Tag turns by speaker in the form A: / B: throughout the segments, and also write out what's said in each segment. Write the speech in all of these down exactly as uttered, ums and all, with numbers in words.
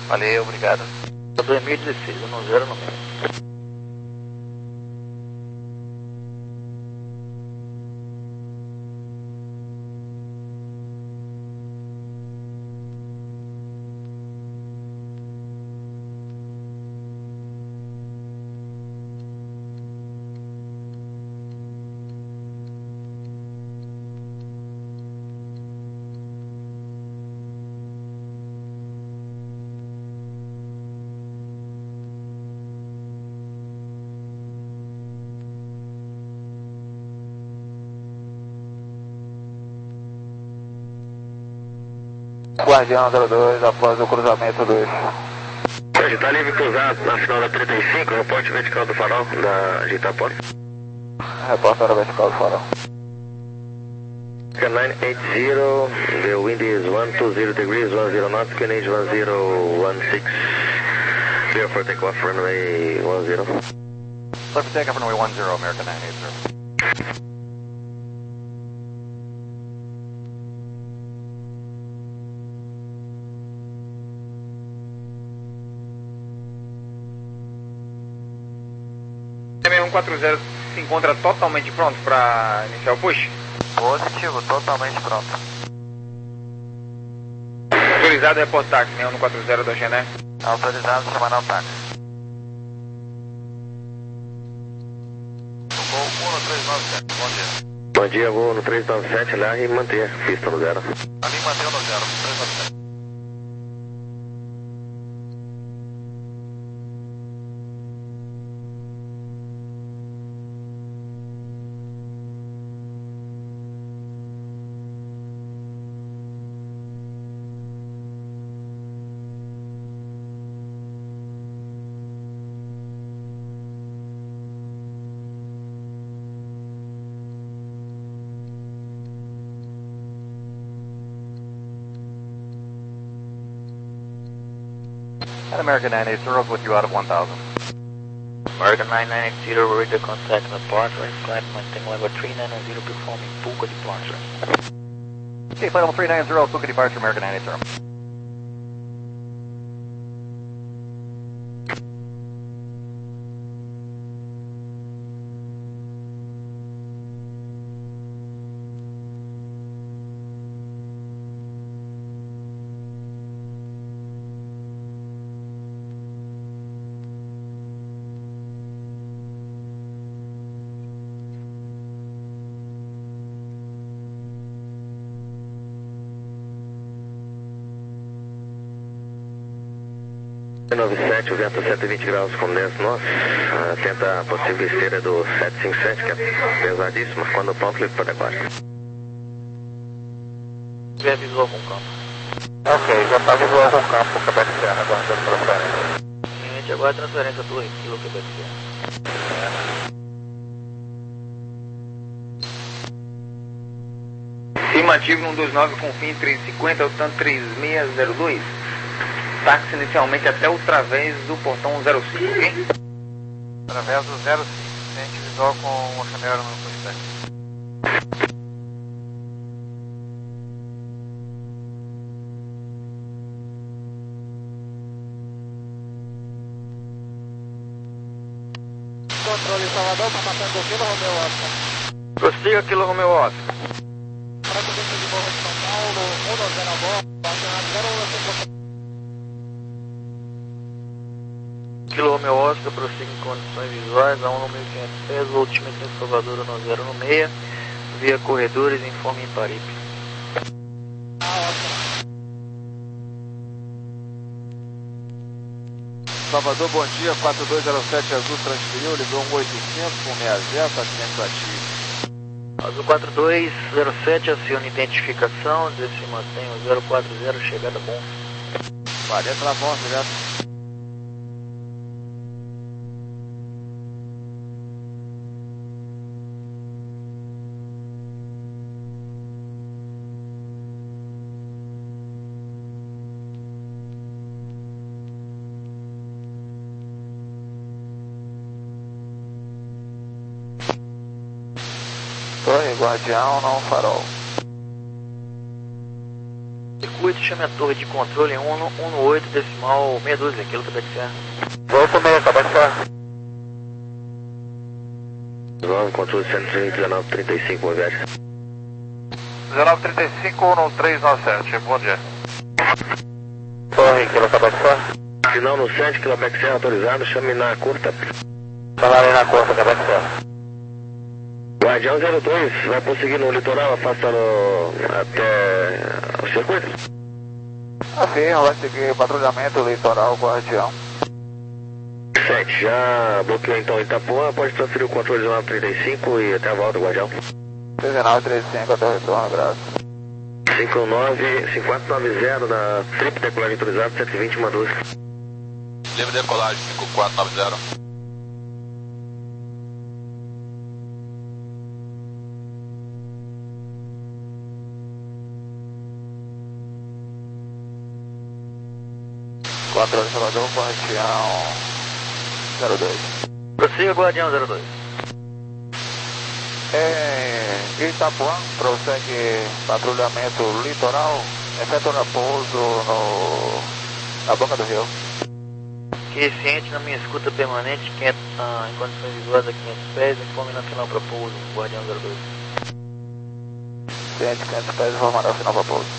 A: Valeu, obrigado.
B: dois mil e dezesseis, um zero no meio.
A: Guardião zero dois, após o cruzamento dois.
C: Está livre cruzado na final da trinta e cinco, reporte vertical do farol da Gitapó.
A: Reporte hora vertical do farol.
C: nine eight zero, the wind is one two zero degrees, one zero knots, Q N H one zero one six. Clear for takeoff runway one zero.
A: Clear for takeoff runway one zero, American nine eight zero.
D: M um quatro zero se encontra totalmente pronto para iniciar o push?
A: Positivo, totalmente pronto.
D: Autorizado a reportar táxi, M um quatro zero da Gené.
A: Autorizado a chamar ao táxi. Voo um no três nove sete, bom dia.
C: Bom dia, voo no três nove sete lá e manter pista no zero.
A: Ali mantém no zero, três nove sete. And American nine eight zero with you out of one thousand.
B: American nine nine eight zero, ready to contact departure. Flight maintain level three nine zero, performing Puka departure.
A: Okay, flight level three nine zero, Puka departure, American nine eight zero.
C: nove sete, o vento cento e vinte graus com dez nós. Uh, tenta a possível esteira do sete cinco sete, que é pesadíssima. Quando pronto, ligue para debaixo.
B: Já visual com campo.
A: Ok, já está visual com campo, Quebec Serra, aguardando transferência.
B: Limite agora transferência dois kilo Quebec Serra.
D: Estimativo no um dois nove com fim três cinquenta, o tanto três seis zero dois. Táxi inicialmente até o través do portão zero cinco, ok?
A: Através do zero cinco, sente visual com o chanel no pushback. Controle Salvador, está passando o Kilo Romeo Oscar.
D: Prossiga, Kilo Romeo Oscar.
A: Para o dentro de Morro de São Paulo, um dois zero a bordo, zero um cinco.
B: Kilo Romeo Oscar, prossiga em condições visuais a um mil e quinhentos pés, voo altímetro em Salvador no zero no meia, via corredores, informe em Paripe.
A: Salvador, bom dia, quatro dois zero sete Azul transferiu, ligou um oitocentos com meia zero, atento ativo.
B: Azul quatro dois zero sete, aciona identificação, se mantém o zero quatro zero, chegada bom.
A: Valeu pela bom, obrigado. Torre Guardião, não farol.
B: Circuit oito, chame a torre de controle em um no oito decimal meia dúzia, aquilo que deve ser.
A: Volta meia, acabou de falar.
C: nove, controle cento e dezenove, trinta e cinco, boa viagem.
A: dezenove trinta e cinco, um nove três nove sete, bom dia.
C: Torre, quilo acabou de falar. Final no sete, Quilopec Serra autorizado, chame na curta.
A: Falar aí na curta, acabou de falar.
C: Guardião zero dois, vai prosseguir no litoral, afastando até o circuito?
A: Assim, vai seguir patrulhamento litoral, Guardião.
C: sete, já bloqueou então Itapuã, pode transferir o controle dezenove trinta e cinco e até a volta, Guardião.
A: dezenove trinta e cinco até o retorno, graças.
C: cinco nove, cinco quatro nove zero na tripla decolagem autorizada, cento e vinte, uma dúzia.
E: Livre decolagem cinco quatro nove zero.
A: quatro horas Salvador, Guardião zero dois.
B: Prossiga, Guardião zero dois.
A: Em Itapuã, prossegue patrulhamento litoral, efetuando pouso no, na boca do rio.
B: Que ciente na minha escuta permanente, quinhentos, ah, em condições visuais a quinhentos pés, informe na final para pouso, Guardião zero dois.
A: Ciente, quinhentos pés, informará o final para pouso.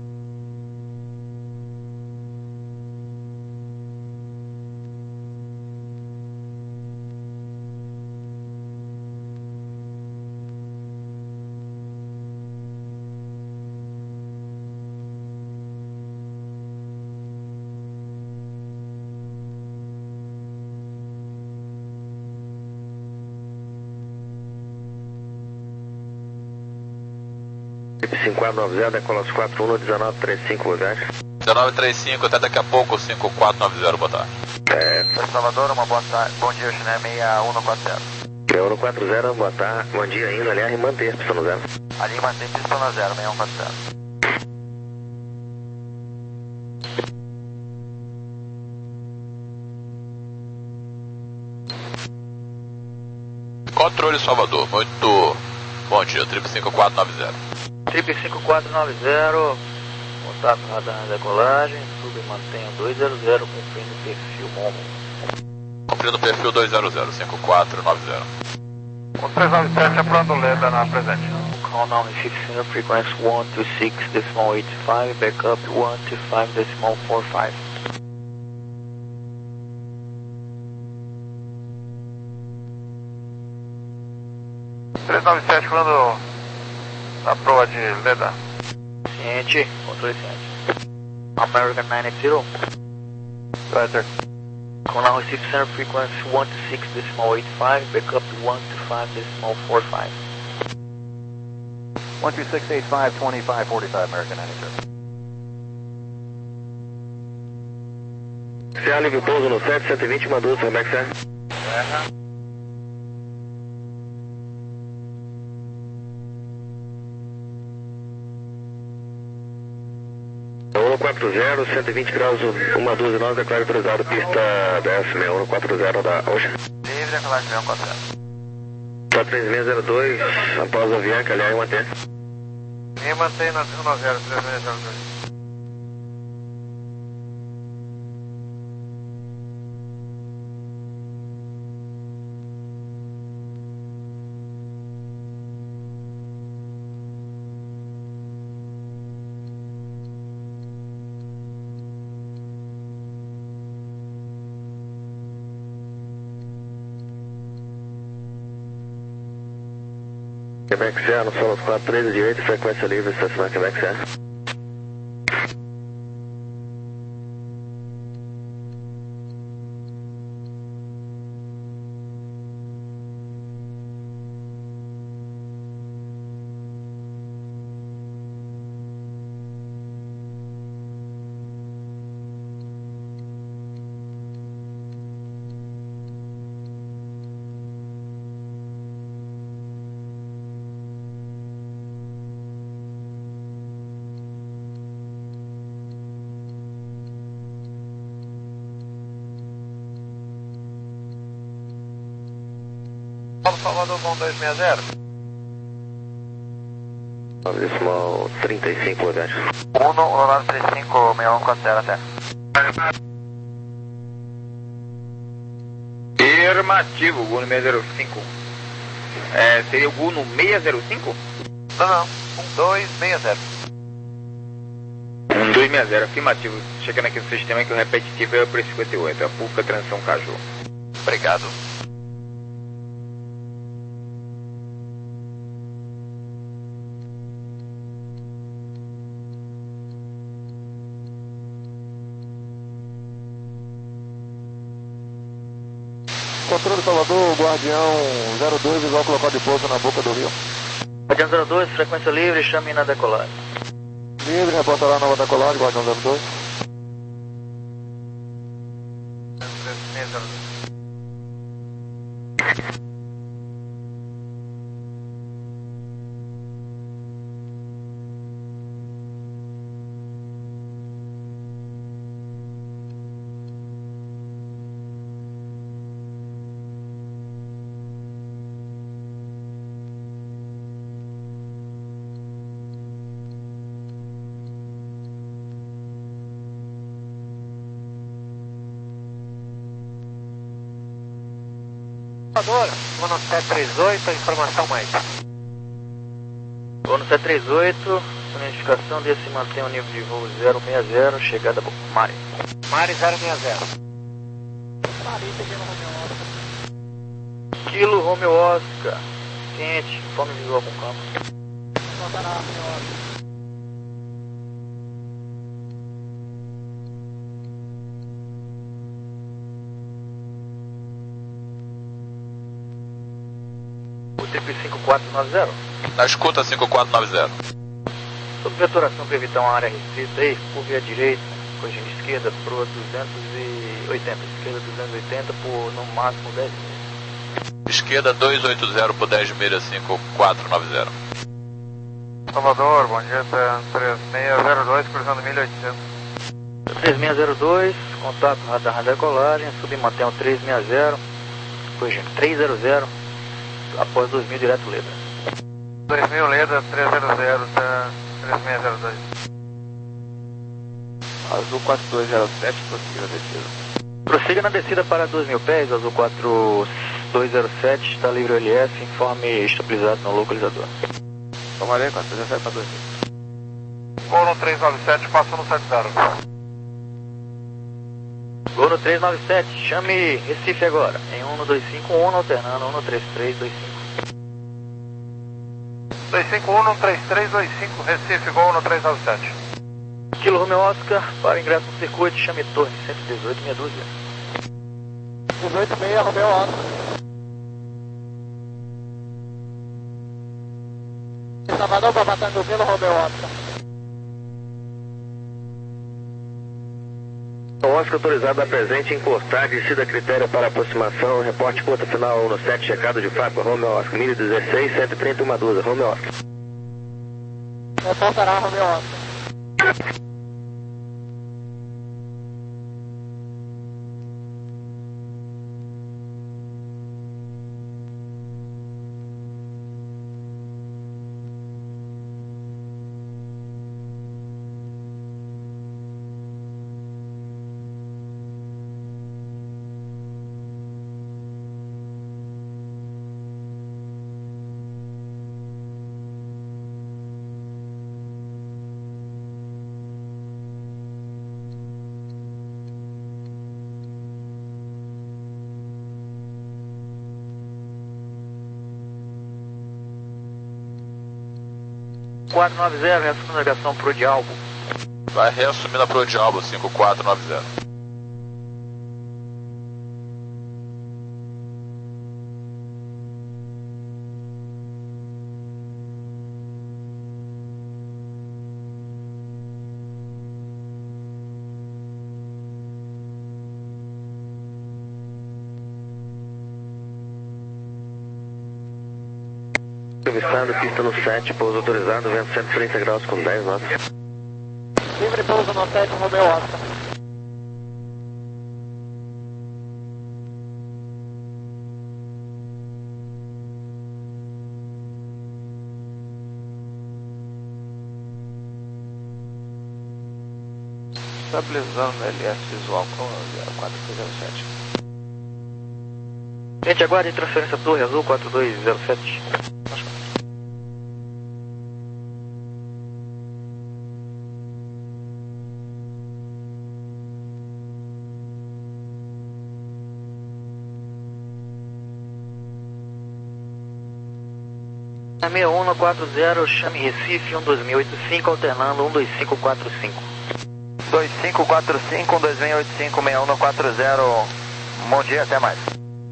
C: cinco quatro nove zero, decola os quatro um, dezenove trinta e cinco, boa viagem.
E: dezenove trinta e cinco, até daqui a pouco, cinco quatro nove zero, boa tarde.
C: É,
A: Salvador, uma boa tarde, bom dia, Chiné seis um quatro zero.
C: é um quatro zero, boa tarde, bom dia ainda, aliás, manter, pistão no zero.
A: Ali mantém pistão na zero, seis um quatro zero.
E: Controle Salvador, muito bom dia, trip cinco quatro nove zero.
B: Trip cinco quatro nove zero, contato radar na decolagem, sub e mantenha dois zero zero, cumprindo o perfil Momo.
E: Cumprindo o perfil dois zero zero, cinco quatro nove zero.
A: O três nove sete é pronto, Leda na presente.
B: Call now Recife Center, frequency one two six decimal eight five, backup one two five decimal four five.
A: três nove sete falando na proa de Leda.
B: Ciente, controle ciente. American nine eight zero.
A: Roger.
B: Call now Recife Center, frequency one two six decimal eight five, backup one two five decimal four five.
A: one two six eight five, twenty-five forty-five, American nine eight zero.
C: C A livre pouso no sete, cento e vinte, uma dúzia, como é que você é? um quatro zero, cento e vinte graus, uma dúzia, nove, declaro autorizado, pista D S seis um quatro zero da Ocean.
A: Livre, decolagem seis um quatro zero.
C: quatro três seis zero dois, após a Avianca, aliás, manter.
A: E mantém na um nove zero, três seis zero dois.
C: Quebec Serra, no solo quatro três direito, frequência livre, estacionar Quebec Serra.
A: Paulo Salvador, bom dois seis zero.
C: Decimal trinta e cinco, Odete.
B: um nove três cinco, seis um quatro zero até.
D: Afirmativo, Gol no seis zero cinco. É, seria o Gol no seis zero cinco?
B: Não, não, um dois seis zero.
D: um dois seis zero, afirmativo. Chegando aqui no sistema que o repetitivo é o preço cinquenta e oito, a pública transição Caju.
E: Obrigado.
A: Controle Salvador, Guardião zero dois, igual colocar de pouso na boca do rio.
B: Guardião zero dois, frequência livre, chame na decolagem.
A: Livre, reportará nova decolagem, Guardião zero dois.
B: Vou no sete três oito, a informação mais. Vou no sete três oito, identificação desse mantém o nível de voo zero seis zero, chegada Mari. Mari zero seis zero. Kilo Romeo Oscar, ciente, informe visual com campo. Trip cinco quatro nove zero.
E: Na escuta cinco quatro nove zero.
B: Sob veturação para evitar uma área restrita aí, por via direita, corrigindo esquerda por duzentos e oitenta, esquerda duzentos e oitenta por no máximo dez milhas.
E: Esquerda duzentos e oitenta por dez milhas cinco quatro nove zero.
A: Salvador, bom dia, três seis zero dois, cruzando mil e oitocentos.
B: três seis zero dois, contato radar na decolagem, submantém o três seis zero, corrigindo três zero zero. Após dois mil, direto Leda.
A: dois mil Leda, três zero zero, tá três seis zero dois. Azul quatro dois zero sete, prossiga a descida.
B: Prossiga na descida para dois mil pés, Azul quatro dois zero sete, está livre o L S, informe estabilizado no localizador.
A: Tomarei, quatro dois zero sete para dois mil. Gol no três nove sete, passa no sete zero.
B: Gol no três nove sete, chame Recife agora, em um no dois cinco um, alternando um no três três dois cinco.
A: dois cinco um, três três dois cinco, Recife, gol no três nove sete.
B: Kilo Romeo Oscar, para ingresso no circuito, chame Torre, cento e dezoito, meia dúzia.
A: dezoito seis, Romeo Oscar. Salvador, para bater do Vila, Romeo Oscar.
C: Oscar autorizado a presente, encostar, descida critério para aproximação, reporte ponta final um no sete, checado de faca, Romeo Oscar, mil e dezesseis, cento e trinta, uma dúzia, Romeo Oscar.
A: Reportará, Romeo Oscar.
B: quatro nove zero, essa navegação pro Dialbo.
E: Vai reassumir na Pro Dialbo cinco quatro nove zero.
C: Avistado, pista no sete, pouso autorizado, vento cento e trinta graus com dez knots.
A: Livre pouso no sete, Romeo Oscar. estabilizando no L S visual com zero quatro dois zero sete.
B: Gente, aguarde transferência Torre Azul quatro dois zero sete. seis um um quatro zero, chame Recife um dois seis oito cinco, alternando um dois cinco quatro cinco.
C: dois cinco quatro cinco, um dois seis oito cinco, seis um um quatro zero. Bom dia, até mais.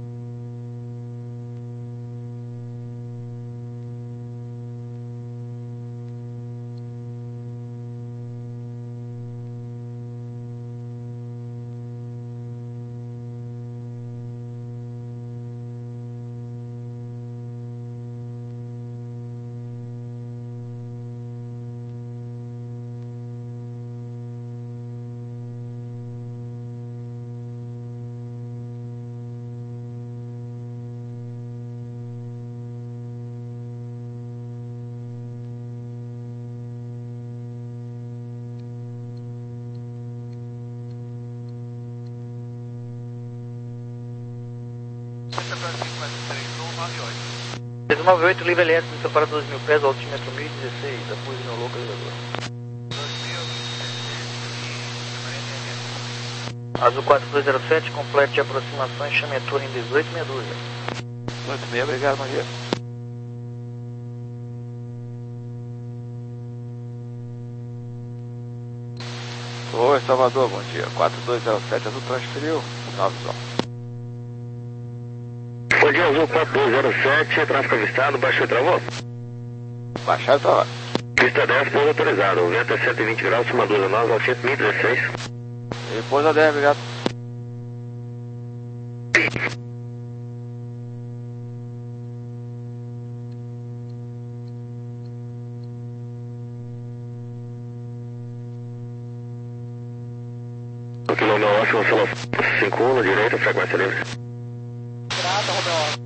B: três nove oito, livre L S, missão para doze mil pés, altímetro mil e dezesseis, apoio no louco elevador. Azul quatro dois zero sete, complete aproximações, chame a torre em dezoito meia dúzia.
A: Muito bem, obrigado, bom dia. Oi, Salvador, bom dia. quatro dois zero sete, Azul transferiu, nove visual.
C: Bom dia, Azul quatro dois zero sete, tráfego avistado, baixou e travou?
A: Baixado e travado.
C: Pista dez, pouso autorizado, o vento é cento e vinte graus, cima duas nove, altímetro mil e dezesseis.
A: E pousa dez, obrigado.
C: O quilômetro oeste, oscila cinco um, na direita, frequência livre.
B: Grata, Romeu.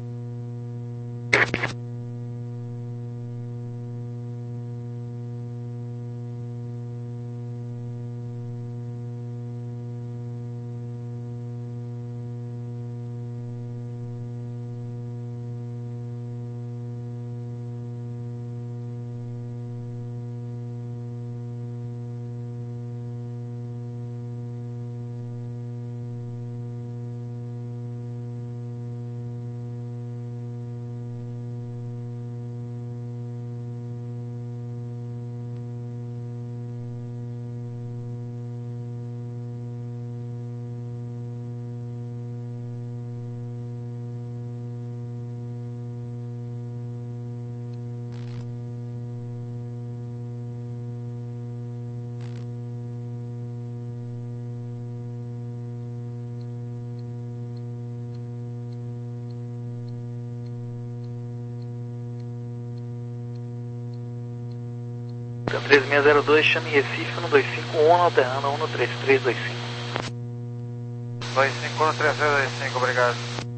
B: três seis zero dois, chame Recife um dois cinco um, alterando um três três dois cinco.
A: dois cinco um três três dois cinco, obrigado.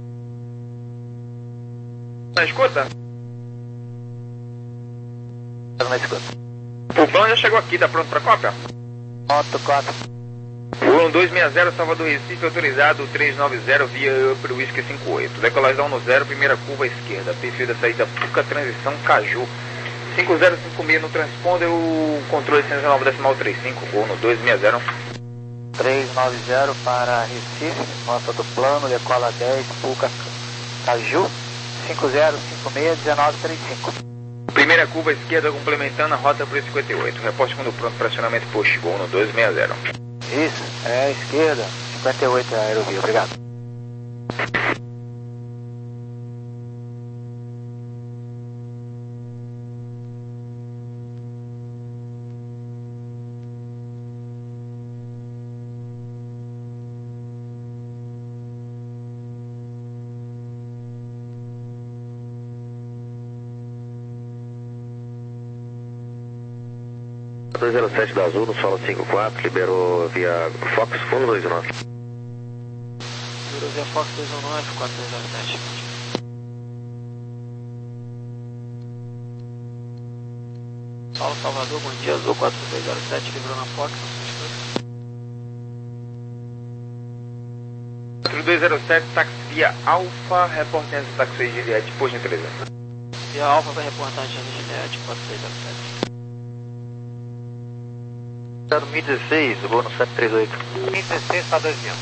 D: Na escuta?
B: Na escuta.
D: O plano já chegou aqui, tá pronto pra cópia?
B: Moto quatro.
D: Voam dois seis zero, Salvador Recife, autorizado três nove zero via Upper Whisky cinco oito. Decolagem no zero, primeira curva à esquerda. Perfil da saída Puca, transição Caju. cinco zero cinco seis no transponder, o controle cento e nove decimal trinta e cinco, voo no dois seis zero.
B: três nove zero para Recife, nota do plano, decola dez, Puca, Caju, cinco zero cinco seis, dezenove trinta e cinco.
D: Primeira curva à esquerda, complementando a rota para cinquenta e oito. Reposte quando pronto, pressionamento push, voo no dois seis zero.
B: Isso, é a esquerda, cinquenta e oito é aerovia, obrigado.
C: dois zero sete da Azul, no solo cinco quatro, liberou via Fox um dois nove.
B: Liberou via Fox dois um nove, quatro dois zero sete. Paulo Salvador, bom dia, Azul quatro dois zero sete, liberou na Fox, não se escuta.
D: dois zero sete, táxi via Alfa, reportagem do táxi Juliette, por gentileza.
B: Via Alfa vai reportar a Juliette, quatro seis zero sete. Estado mil e dezesseis, vou no sete três oito. mil e dezesseis para dois mil.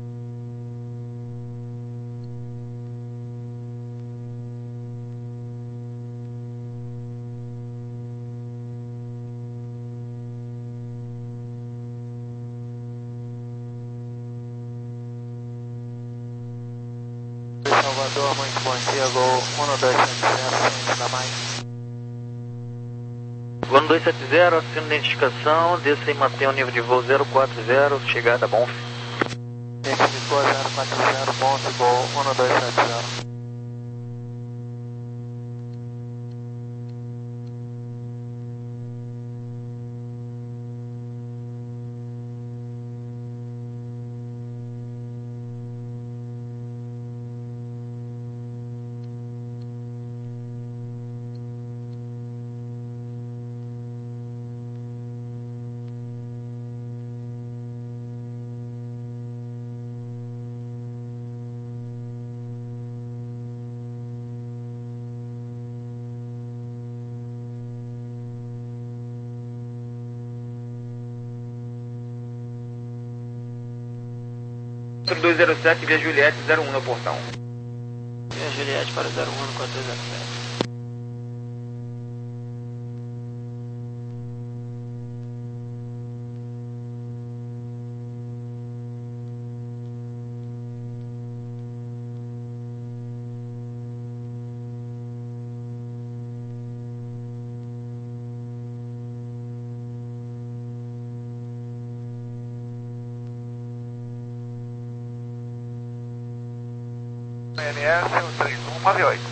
B: Salvador, muito bom dia, Gol um dois sete zero, ainda mais. Gol um dois sete zero, assino identificação, desça e mantém o nível de voo zero quatro zero, chegada Bonf. Identificou zero quatro zero, Bonf, Gol um dois sete zero.
D: dois zero sete, via Juliette, zero um no portão.
B: Via Juliette para zero um no quatro dois zero sete.
A: N S três um nove oito.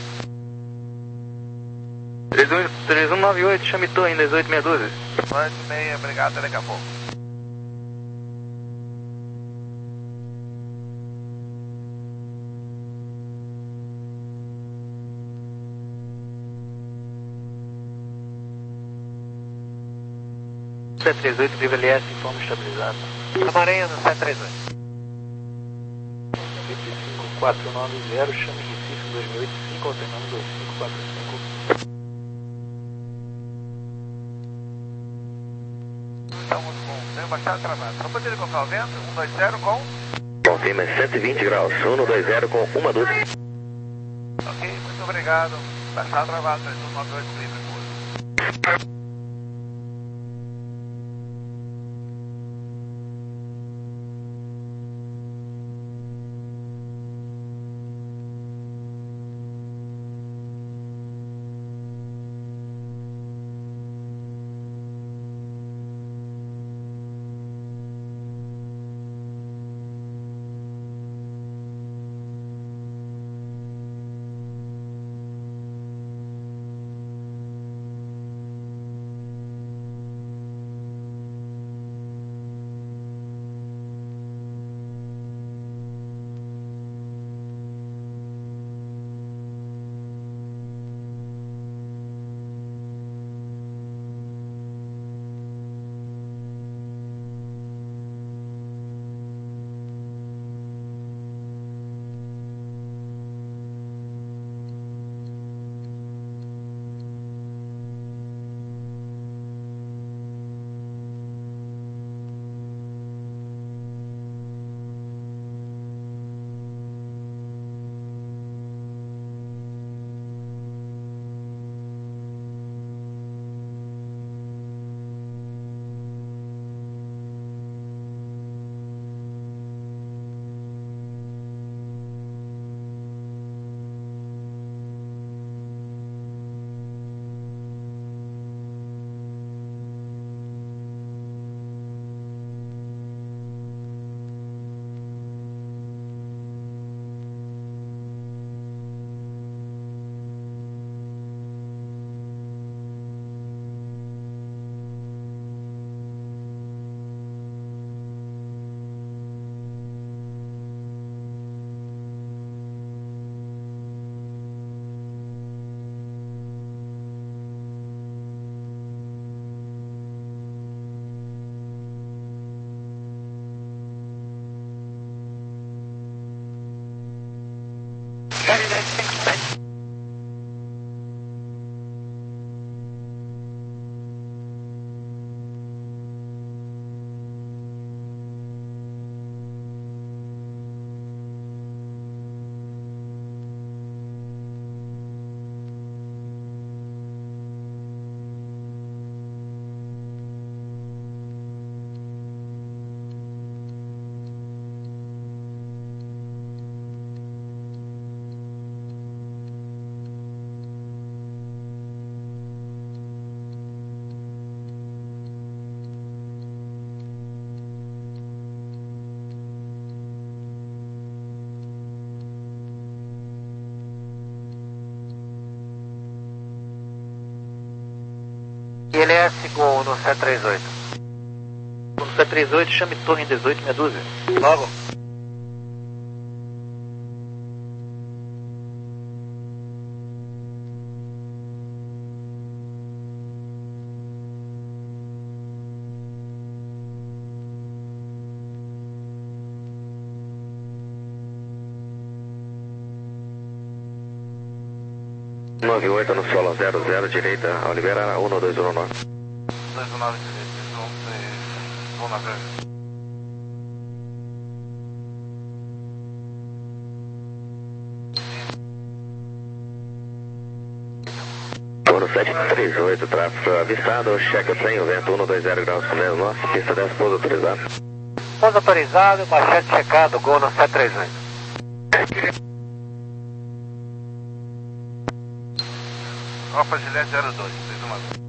B: três um nove oito, chame Tô ainda, dezoito meia dúzia.
A: oito meia, obrigado, até daqui a pouco.
B: sete três oito, Viva L S, informe estabilizado.
A: Amarenha no sete três oito.
B: cinco quatro nove zero, chame Recife dois mil e oito, cinco, alternando dois cinco quatro cinco.
A: Estamos com tempo bastante travado. Só poderia colocar o vento, um dois zero com...
C: Confirma cento e vinte graus, um dois zero com uma dúzia.
A: Ok, muito obrigado. Bastante travado, três um nove oito, livre curso.
B: I L S Gol no sete três oito. No sete três oito, chame torre em dezoito, meia dúzia. Logo.
C: nove oito no solo zero zero, direita, ao liberar um dois um nove.
A: dois um nove direita, um três, um nove.
C: Uno sete três oito, tráfego avistado, cheque o trem, vento um dois zero graus com dez nós, pista dez, pouso autorizado.
B: Pouso autorizado, manchete checado, Gol no sete três oito.
A: Alfa Juliette zero dois, três um nove.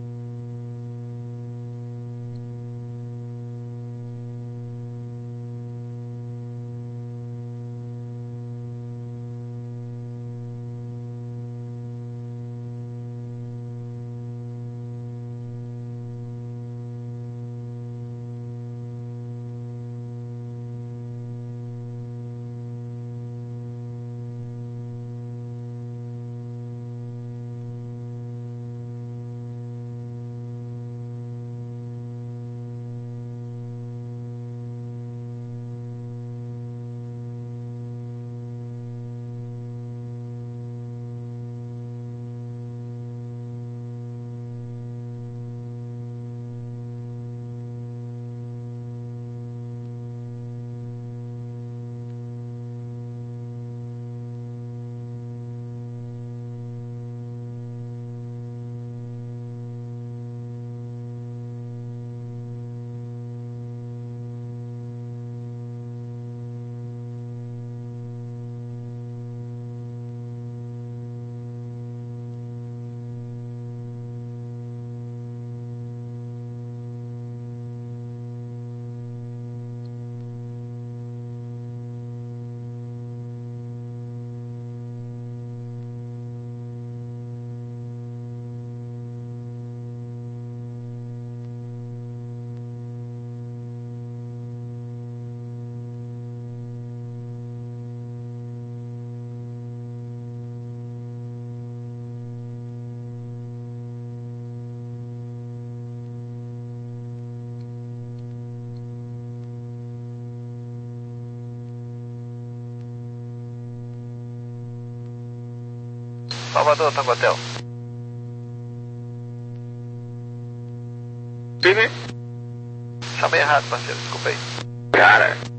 B: Salvador, Tango Hotel.
D: Sim, né?
B: Chamei errado, parceiro, desculpa aí.
D: Cara,